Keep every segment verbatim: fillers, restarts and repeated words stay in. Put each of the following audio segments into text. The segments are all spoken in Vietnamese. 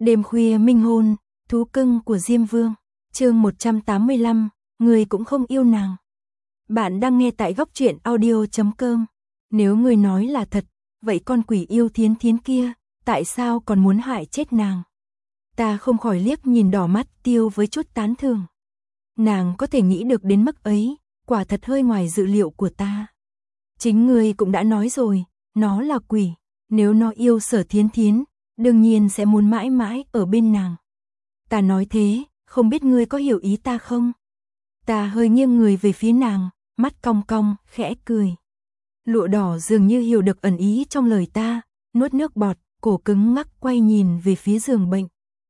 Đêm khuya minh hôn, thú cưng của Diêm Vương, chương một trăm tám mươi lăm, người cũng không yêu nàng. Bạn đang nghe tại góc truyện audio chấm com. Nếu người nói là thật, vậy con quỷ yêu Thiến Thiến kia, tại sao còn muốn hại chết nàng? Ta không khỏi liếc nhìn đỏ mắt Tiêu với chút tán thưởng. Nàng có thể nghĩ được đến mức ấy, quả thật hơi ngoài dự liệu của ta. Chính ngươi cũng đã nói rồi, nó là quỷ, nếu nó yêu Sở Thiến Thiến, đương nhiên sẽ muốn mãi mãi ở bên nàng. Ta nói thế, không biết ngươi có hiểu ý ta không? Ta hơi nghiêng người về phía nàng, mắt cong cong, khẽ cười. Lụa đỏ dường như hiểu được ẩn ý trong lời ta, nuốt nước bọt, cổ cứng ngắc quay nhìn về phía giường bệnh.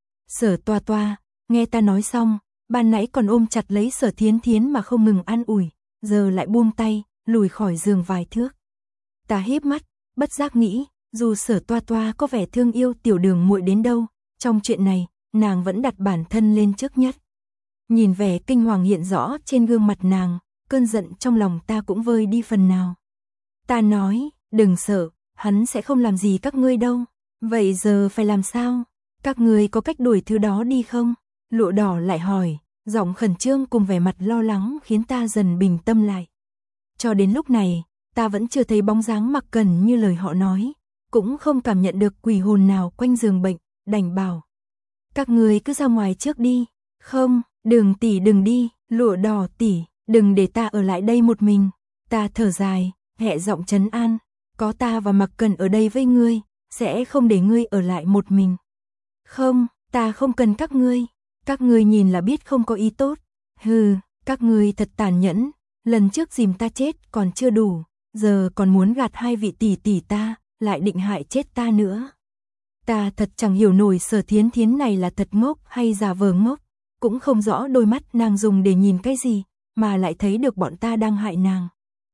Sở Toa Toa, nghe ta nói xong, ban nãy còn ôm chặt lấy Sở Thiến Thiến mà không ngừng an ủi, giờ lại buông tay, lùi khỏi giường vài thước. Ta híp mắt, bất giác nghĩ, dù Sở Toa Toa có vẻ thương yêu tiểu đường muội đến đâu, trong chuyện này, nàng vẫn đặt bản thân lên trước nhất. Nhìn vẻ kinh hoàng hiện rõ trên gương mặt nàng, cơn giận trong lòng ta cũng vơi đi phần nào. Ta nói, đừng sợ, hắn sẽ không làm gì các ngươi đâu. Vậy giờ phải làm sao? Các ngươi có cách đuổi thứ đó đi không? Lụa đỏ lại hỏi, giọng khẩn trương cùng vẻ mặt lo lắng khiến ta dần bình tâm lại. Cho đến lúc này, ta vẫn chưa thấy bóng dáng Mặc Cần như lời họ nói, cũng không cảm nhận được quỷ hồn nào quanh giường bệnh, đành bảo. Các ngươi cứ ra ngoài trước đi. Không, Đường tỷ đừng đi, Lụa đỏ tỷ, đừng để ta ở lại đây một mình. Ta thở dài, hẹ giọng trấn an, có ta và Mặc Cần ở đây với ngươi, sẽ không để ngươi ở lại một mình. Không, ta không cần các ngươi, các ngươi nhìn là biết không có ý tốt. Hừ, các ngươi thật tàn nhẫn, lần trước dìm ta chết còn chưa đủ, giờ còn muốn gạt hai vị tỷ tỷ ta, lại định hại chết ta nữa. Ta thật chẳng hiểu nổi Sở Thiến Thiến này là thật ngốc hay giả vờ ngốc, cũng không rõ đôi mắt nàng dùng để nhìn cái gì, mà lại thấy được bọn ta đang hại nàng.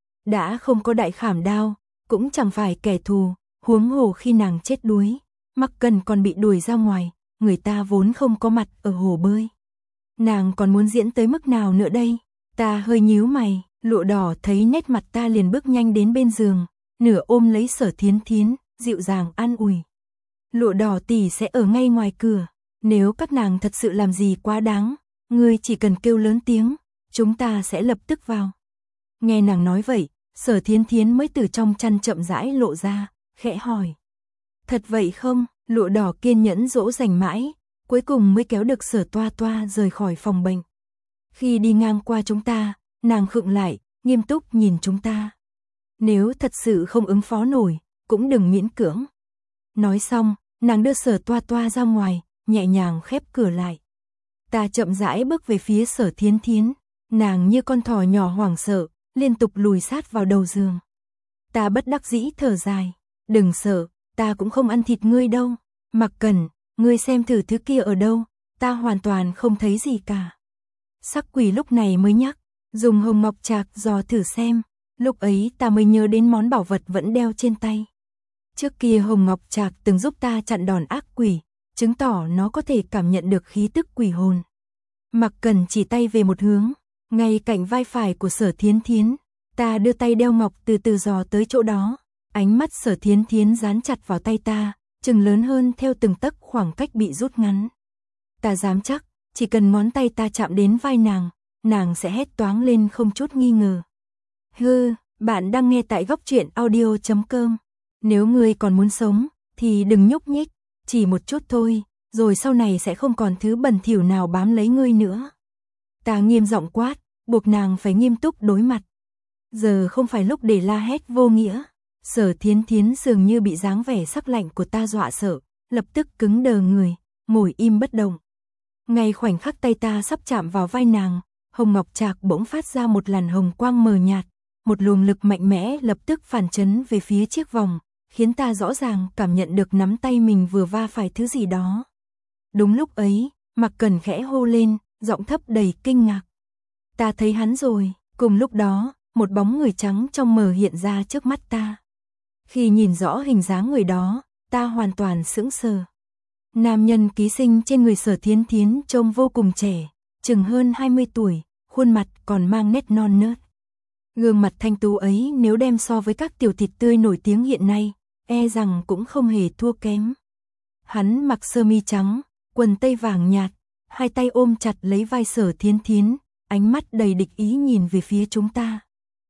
Đã không có đại khảm đao, cũng chẳng phải kẻ thù, huống hồ khi nàng chết đuối, Mặc Cần còn bị đuổi ra ngoài, người ta vốn không có mặt ở hồ bơi. Nàng còn muốn diễn tới mức nào nữa đây? Ta hơi nhíu mày, Lụa đỏ thấy nét mặt ta liền bước nhanh đến bên giường, nửa ôm lấy Sở Thiến Thiến, dịu dàng an ủi. Lụa đỏ tỷ sẽ ở ngay ngoài cửa, nếu các nàng thật sự làm gì quá đáng, ngươi chỉ cần kêu lớn tiếng, chúng ta sẽ lập tức vào. Nghe nàng nói vậy, Sở Thiến Thiến mới từ trong chăn chậm rãi lộ ra, khẽ hỏi. Thật vậy không? Lụa đỏ kiên nhẫn dỗ dành mãi, cuối cùng mới kéo được Sở Toa Toa rời khỏi phòng bệnh. Khi đi ngang qua chúng ta, nàng khựng lại, nghiêm túc nhìn chúng ta. Nếu thật sự không ứng phó nổi, cũng đừng miễn cưỡng. Nói xong, nàng đưa Sở Toa Toa ra ngoài, nhẹ nhàng khép cửa lại. Ta chậm rãi bước về phía Sở Thiến Thiến, nàng như con thỏ nhỏ hoảng sợ, liên tục lùi sát vào đầu giường. Ta bất đắc dĩ thở dài, đừng sợ, ta cũng không ăn thịt ngươi đâu. Mặc Cần, ngươi xem thử thứ kia ở đâu, ta hoàn toàn không thấy gì cả. Sắc quỷ lúc này mới nhắc, dùng hồng ngọc trạc dò thử xem, lúc ấy ta mới nhớ đến món bảo vật vẫn đeo trên tay. Trước kia hồng ngọc trạc từng giúp ta chặn đòn ác quỷ, chứng tỏ nó có thể cảm nhận được khí tức quỷ hồn. Mặc Cần chỉ tay về một hướng, ngay cạnh vai phải của Sở Thiến Thiến, ta đưa tay đeo ngọc từ từ dò tới chỗ đó, ánh mắt Sở Thiến Thiến dán chặt vào tay ta, chừng lớn hơn theo từng tấc khoảng cách bị rút ngắn. Ta dám chắc, chỉ cần ngón tay ta chạm đến vai nàng, nàng sẽ hét toáng lên không chút nghi ngờ. Hừ, bạn đang nghe tại góc truyện audio chấm com. Nếu ngươi còn muốn sống, thì đừng nhúc nhích, chỉ một chút thôi, rồi sau này sẽ không còn thứ bẩn thỉu nào bám lấy ngươi nữa. Ta nghiêm giọng quát, buộc nàng phải nghiêm túc đối mặt. Giờ không phải lúc để la hét vô nghĩa. Sở Thiến Thiến dường như bị dáng vẻ sắc lạnh của ta dọa sợ, lập tức cứng đờ người, ngồi im bất động. Ngay khoảnh khắc tay ta sắp chạm vào vai nàng, hồng ngọc trạc bỗng phát ra một làn hồng quang mờ nhạt, một luồng lực mạnh mẽ lập tức phản chấn về phía chiếc vòng, khiến ta rõ ràng cảm nhận được nắm tay mình vừa va phải thứ gì đó. Đúng lúc ấy, Mặc Cần khẽ hô lên, giọng thấp đầy kinh ngạc. Ta thấy hắn rồi. Cùng lúc đó, một bóng người trắng trong mờ hiện ra trước mắt ta. Khi nhìn rõ hình dáng người đó, ta hoàn toàn sững sờ. Nam nhân ký sinh trên người Sở Thiến Thiến trông vô cùng trẻ, chừng hơn hai mươi tuổi, khuôn mặt còn mang nét non nớt. Gương mặt thanh tú ấy nếu đem so với các tiểu thịt tươi nổi tiếng hiện nay, e rằng cũng không hề thua kém. Hắn mặc sơ mi trắng, quần tây vàng nhạt, hai tay ôm chặt lấy vai Sở Thiến Thiến, ánh mắt đầy địch ý nhìn về phía chúng ta.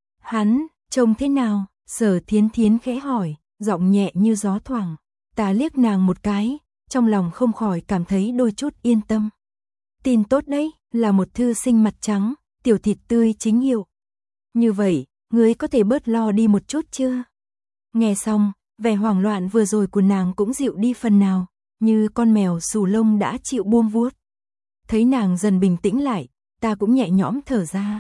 Hắn, trông thế nào? Sở Thiến Thiến khẽ hỏi, giọng nhẹ như gió thoảng. Ta liếc nàng một cái, trong lòng không khỏi cảm thấy đôi chút yên tâm. Tin tốt đấy, là một thư sinh mặt trắng, tiểu thịt tươi chính hiệu. Như vậy, ngươi có thể bớt lo đi một chút chưa? Nghe xong, vẻ hoảng loạn vừa rồi của nàng cũng dịu đi phần nào, như con mèo xù lông đã chịu buông vuốt. Thấy nàng dần bình tĩnh lại, ta cũng nhẹ nhõm thở ra.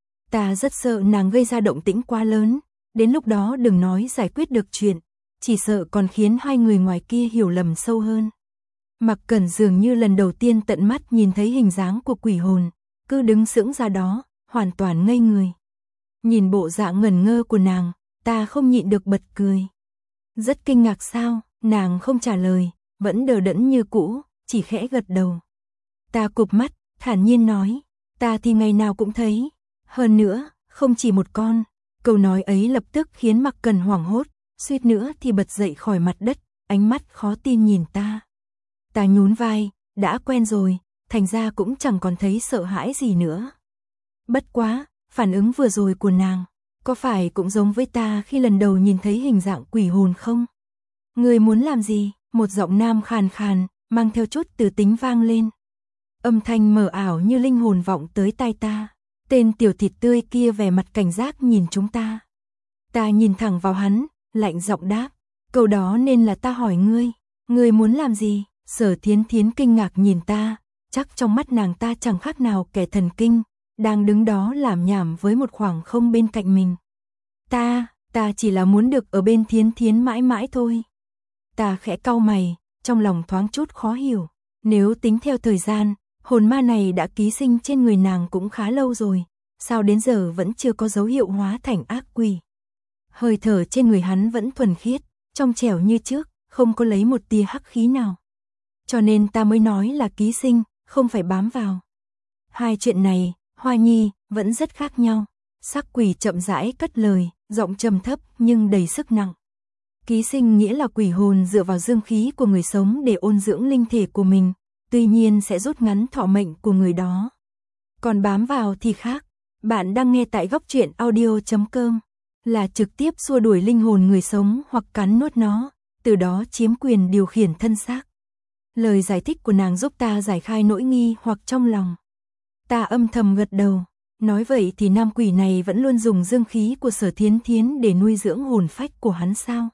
Ta rất sợ nàng gây ra động tĩnh quá lớn, đến lúc đó đừng nói giải quyết được chuyện, chỉ sợ còn khiến hai người ngoài kia hiểu lầm sâu hơn. Mặc Cẩn dường như lần đầu tiên tận mắt nhìn thấy hình dáng của quỷ hồn, cứ đứng sững ra đó, hoàn toàn ngây người. Nhìn bộ dạng ngẩn ngơ của nàng, ta không nhịn được bật cười. Rất kinh ngạc sao? Nàng không trả lời, vẫn đờ đẫn như cũ, chỉ khẽ gật đầu. Ta cụp mắt, thản nhiên nói, ta thì ngày nào cũng thấy. Hơn nữa, không chỉ một con. Câu nói ấy lập tức khiến Mặc Cẩn hoảng hốt, suýt nữa thì bật dậy khỏi mặt đất, ánh mắt khó tin nhìn ta. Ta nhún vai, đã quen rồi, thành ra cũng chẳng còn thấy sợ hãi gì nữa. Bất quá, phản ứng vừa rồi của nàng, có phải cũng giống với ta khi lần đầu nhìn thấy hình dạng quỷ hồn không? Ngươi muốn làm gì? Một giọng nam khàn khàn, mang theo chút từ tính vang lên. Âm thanh mờ ảo như linh hồn vọng tới tai ta. Tên tiểu thịt tươi kia vẻ mặt cảnh giác nhìn chúng ta. Ta nhìn thẳng vào hắn, lạnh giọng đáp. Câu đó nên là ta hỏi ngươi. Ngươi muốn làm gì? Sở Thiến Thiến kinh ngạc nhìn ta, chắc trong mắt nàng ta chẳng khác nào kẻ thần kinh, đang đứng đó làm nhảm với một khoảng không bên cạnh mình. Ta, ta chỉ là muốn được ở bên Thiến Thiến mãi mãi thôi. Ta khẽ cau mày, trong lòng thoáng chút khó hiểu. Nếu tính theo thời gian, hồn ma này đã ký sinh trên người nàng cũng khá lâu rồi, sao đến giờ vẫn chưa có dấu hiệu hóa thành ác quỷ. Hơi thở trên người hắn vẫn thuần khiết, trong trẻo như trước, không có lấy một tia hắc khí nào. Cho nên ta mới nói là ký sinh, không phải bám vào. Hai chuyện này, Hoa Nhi, vẫn rất khác nhau. Sắc quỷ chậm rãi cất lời, giọng trầm thấp nhưng đầy sức nặng. Ký sinh nghĩa là quỷ hồn dựa vào dương khí của người sống để ôn dưỡng linh thể của mình, tuy nhiên sẽ rút ngắn thọ mệnh của người đó. Còn bám vào thì khác. Bạn đang nghe tại góc truyện audio chấm com, là trực tiếp xua đuổi linh hồn người sống hoặc cắn nuốt nó, từ đó chiếm quyền điều khiển thân xác. Lời giải thích của nàng giúp ta giải khai nỗi nghi hoặc trong lòng. Ta âm thầm gật đầu, nói vậy thì nam quỷ này vẫn luôn dùng dương khí của Sở Thiến Thiến để nuôi dưỡng hồn phách của hắn sao?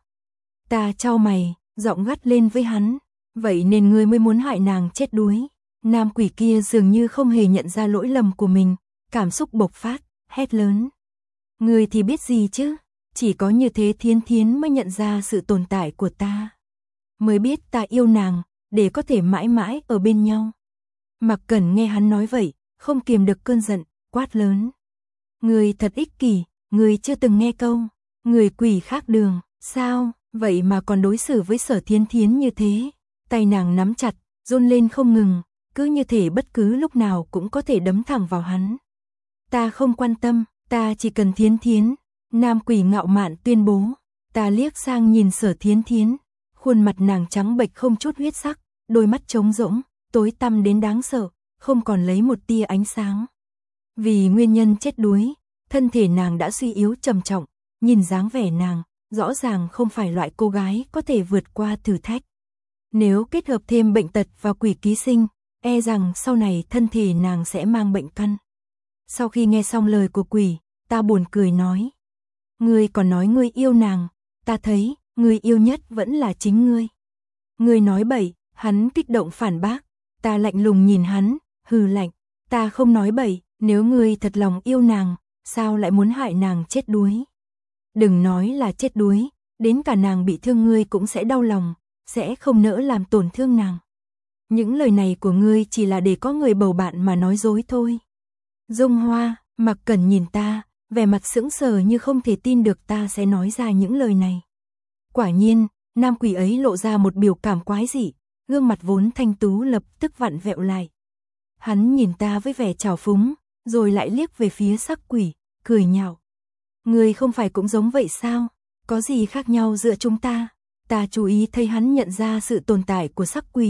Ta chau mày, giọng gắt lên với hắn, vậy nên ngươi mới muốn hại nàng chết đuối. Nam quỷ kia dường như không hề nhận ra lỗi lầm của mình, cảm xúc bộc phát, hét lớn. Ngươi thì biết gì chứ, chỉ có như thế Thiến Thiến mới nhận ra sự tồn tại của ta. Mới biết ta yêu nàng, để có thể mãi mãi ở bên nhau. Mặc Cẩn nghe hắn nói vậy, không kiềm được cơn giận, quát lớn. Ngươi thật ích kỷ, ngươi chưa từng nghe câu, người quỷ khác đường, sao, vậy mà còn đối xử với Sở Thiến Thiến như thế. Tay nàng nắm chặt, run lên không ngừng, cứ như thể bất cứ lúc nào cũng có thể đấm thẳng vào hắn. Ta không quan tâm, ta chỉ cần Thiến Thiến, nam quỷ ngạo mạn tuyên bố. Ta liếc sang nhìn Sở Thiến Thiến, khuôn mặt nàng trắng bệch không chút huyết sắc, đôi mắt trống rỗng, tối tăm đến đáng sợ, không còn lấy một tia ánh sáng. Vì nguyên nhân chết đuối, thân thể nàng đã suy yếu trầm trọng, nhìn dáng vẻ nàng, rõ ràng không phải loại cô gái có thể vượt qua thử thách. Nếu kết hợp thêm bệnh tật và quỷ ký sinh, e rằng sau này thân thể nàng sẽ mang bệnh căn. Sau khi nghe xong lời của quỷ, ta buồn cười nói. Ngươi còn nói ngươi yêu nàng, ta thấy, ngươi yêu nhất vẫn là chính ngươi. Ngươi nói bậy, hắn kích động phản bác, ta lạnh lùng nhìn hắn, hừ lạnh, ta không nói bậy, nếu ngươi thật lòng yêu nàng, sao lại muốn hại nàng chết đuối? Đừng nói là chết đuối, đến cả nàng bị thương ngươi cũng sẽ đau lòng, sẽ không nỡ làm tổn thương nàng. Những lời này của ngươi chỉ là để có người bầu bạn mà nói dối thôi. Dung Hoa, Mặc Cẩn nhìn ta, vẻ mặt sững sờ như không thể tin được ta sẽ nói ra những lời này. Quả nhiên, nam quỷ ấy lộ ra một biểu cảm quái dị, gương mặt vốn thanh tú lập tức vặn vẹo lại. Hắn nhìn ta với vẻ trào phúng, rồi lại liếc về phía sắc quỷ, cười nhạo. Ngươi không phải cũng giống vậy sao? Có gì khác nhau giữa chúng ta? Ta chú ý thấy hắn nhận ra sự tồn tại của sắc quỷ.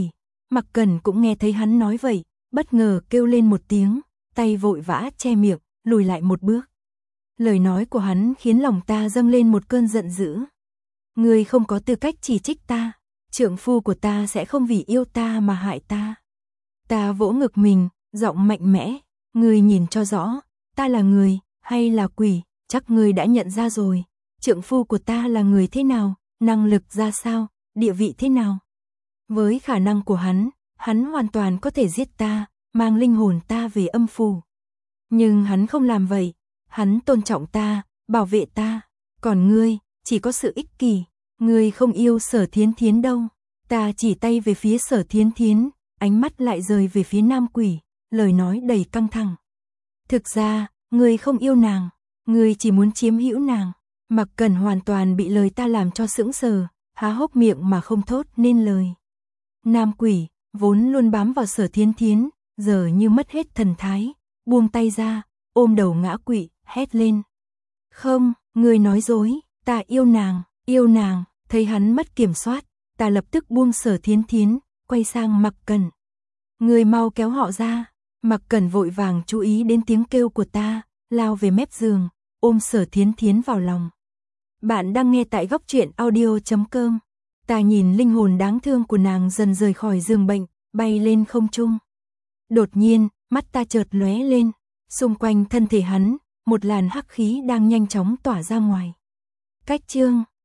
Mặc Cẩn cũng nghe thấy hắn nói vậy, bất ngờ kêu lên một tiếng, tay vội vã che miệng, lùi lại một bước. Lời nói của hắn khiến lòng ta dâng lên một cơn giận dữ. Ngươi không có tư cách chỉ trích ta, trượng phu của ta sẽ không vì yêu ta mà hại ta. Ta vỗ ngực mình, giọng mạnh mẽ, ngươi nhìn cho rõ, ta là người, hay là quỷ, chắc ngươi đã nhận ra rồi, trượng phu của ta là người thế nào, năng lực ra sao, địa vị thế nào. Với khả năng của hắn, hắn hoàn toàn có thể giết ta, mang linh hồn ta về âm phủ. Nhưng hắn không làm vậy, hắn tôn trọng ta, bảo vệ ta, còn ngươi, chỉ có sự ích kỷ, ngươi không yêu Sở Thiến Thiến đâu. Ta chỉ tay về phía Sở Thiến Thiến, ánh mắt lại rời về phía nam quỷ, lời nói đầy căng thẳng. Thực ra, ngươi không yêu nàng, ngươi chỉ muốn chiếm hữu nàng. Mặc Cẩn hoàn toàn bị lời ta làm cho sững sờ, há hốc miệng mà không thốt nên lời. Nam quỷ, vốn luôn bám vào Sở Thiến Thiến, giờ như mất hết thần thái, buông tay ra, ôm đầu ngã quỵ, hét lên. Không, ngươi nói dối, ta yêu nàng, yêu nàng. Thấy hắn mất kiểm soát, ta lập tức buông Sở Thiến Thiến, quay sang Mặc Cẩn. Ngươi mau kéo họ ra. Mặc Cẩn vội vàng chú ý đến tiếng kêu của ta, lao về mép giường, ôm Sở Thiến Thiến vào lòng. Bạn đang nghe tại góc truyện audio chấm com. Ta nhìn linh hồn đáng thương của nàng dần rời khỏi giường bệnh, bay lên không trung. Đột nhiên, mắt ta chợt lóe lên, xung quanh thân thể hắn, một làn hắc khí đang nhanh chóng tỏa ra ngoài. Cách chương